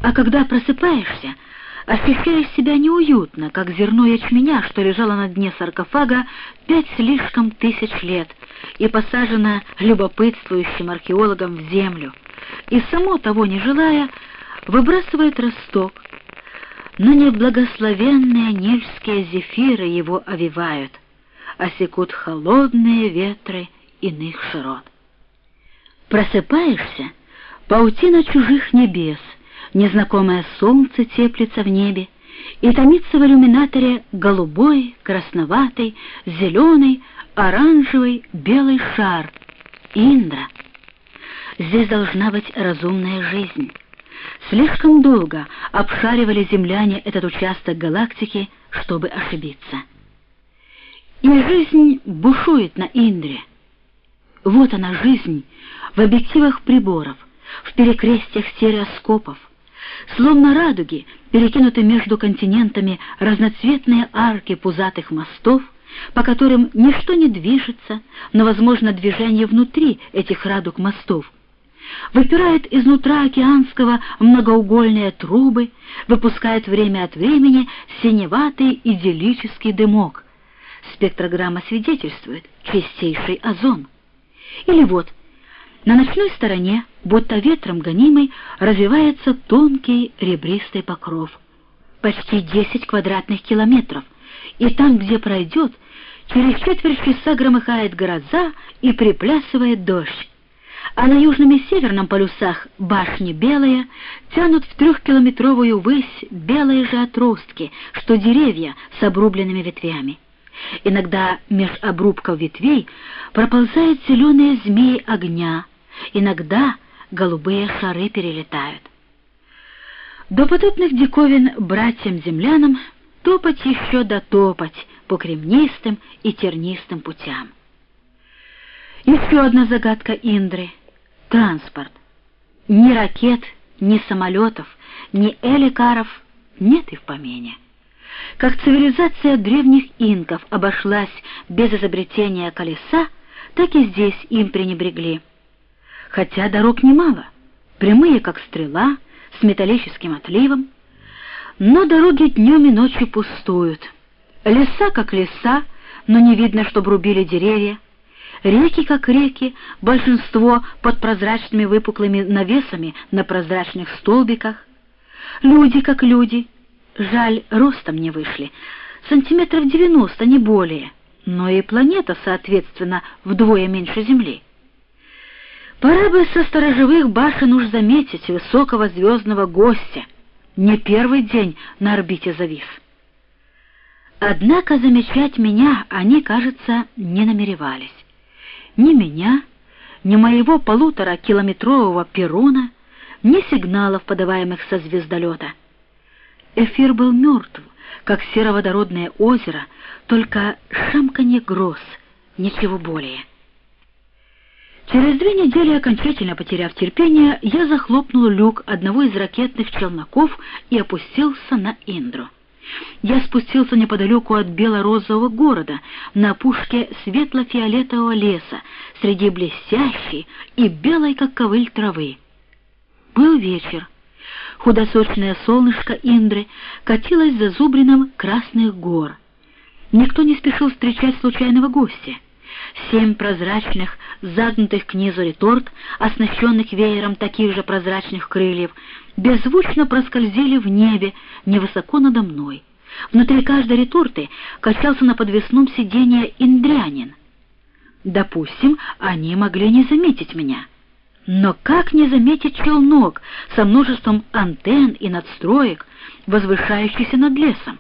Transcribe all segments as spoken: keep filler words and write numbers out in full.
А когда просыпаешься, ощущаешь себя неуютно, как зерно ячменя, что лежало на дне саркофага пять слишком тысяч лет и посажено любопытствующим археологом в землю, и само того не желая, выбрасывает росток, но неблагословенные нильские зефиры его овивают, а секут холодные ветры иных широт. Просыпаешься, паутина чужих небес, незнакомое солнце теплится в небе, и томится в иллюминаторе голубой, красноватый, зеленый, оранжевый, белый шар — Индра. Здесь должна быть разумная жизнь. Слишком долго обшаривали земляне этот участок галактики, чтобы ошибиться. И жизнь бушует на Индре. Вот она, жизнь, в объективах приборов, в перекрестьях стереоскопов. Словно радуги перекинуты между континентами разноцветные арки пузатых мостов, по которым ничто не движется, но возможно движение внутри этих радуг мостов. Выпирает изнутра океанского многоугольные трубы, выпускает время от времени синеватый идиллический дымок. Спектрограмма свидетельствует чистейший озон. Или вот, на ночной стороне, будто ветром гонимый, развивается тонкий ребристый покров. Почти десять квадратных километров, и там, где пройдет, через четверть часа громыхает гроза и приплясывает дождь. А на южном и северном полюсах башни белые тянут в трехкилометровую высь белые же отростки, что деревья с обрубленными ветвями. Иногда меж обрубков ветвей проползают зеленые змеи огня, иногда голубые шары перелетают. До подобных диковин братьям-землянам топать еще дотопать по кремнистым и тернистым путям. Еще одна загадка Индры — транспорт. Ни ракет, ни самолетов, ни эликаров нет и в помине. Как цивилизация древних инков обошлась без изобретения колеса, так и здесь им пренебрегли. Хотя дорог немало, прямые как стрела, с металлическим отливом, но дороги днем и ночью пустуют. Леса как леса, но не видно, чтоб рубили деревья. Реки как реки, большинство под прозрачными выпуклыми навесами на прозрачных столбиках. Люди как люди, жаль, ростом не вышли, сантиметров девяносто, не более, но и планета, соответственно, вдвое меньше Земли. Пора бы со сторожевых башен уж заметить высокого звездного гостя, не первый день на орбите завис. Однако замечать меня они, кажется, не намеревались. Ни меня, ни моего полуторакилометрового перрона, ни сигналов, подаваемых со звездолета. Эфир был мертв, как сероводородное озеро, только шамканье гроз, ничего более. Через две недели, окончательно потеряв терпение, я захлопнул люк одного из ракетных челноков и опустился на Индру. Я спустился неподалеку от бело-розового города, на опушке светло-фиолетового леса, среди блестящей и белой, как ковыль, травы. Был вечер. Худосочное солнышко Индры катилось за зубрином красных гор. Никто не спешил встречать случайного гостя. Семь прозрачных, загнутых к низу реторт, оснащенных веером таких же прозрачных крыльев, беззвучно проскользили в небе невысоко надо мной. Внутри каждой реторты качался на подвесном сиденье индрянин. Допустим, они могли не заметить меня. Но как не заметить челнок со множеством антенн и надстроек, возвышающийся над лесом?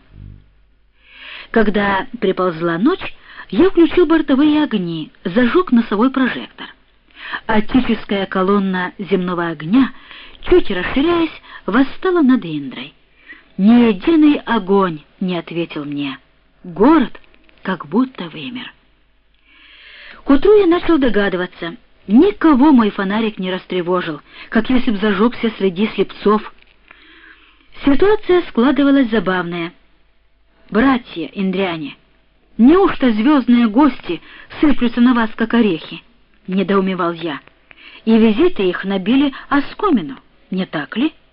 Когда приползла ночь, я включил бортовые огни, зажег носовой прожектор. Отеческая колонна земного огня, чуть расширяясь, восстала над Индрой. Ни единый огонь не ответил мне. Город как будто вымер. К утру я начал догадываться. Никого мой фонарик не растревожил, как если б зажегся среди слепцов. Ситуация складывалась забавная. «Братья индряне, неужто звездные гости сыплются на вас, как орехи?» — недоумевал я. «И визиты их набили оскомину, не так ли?»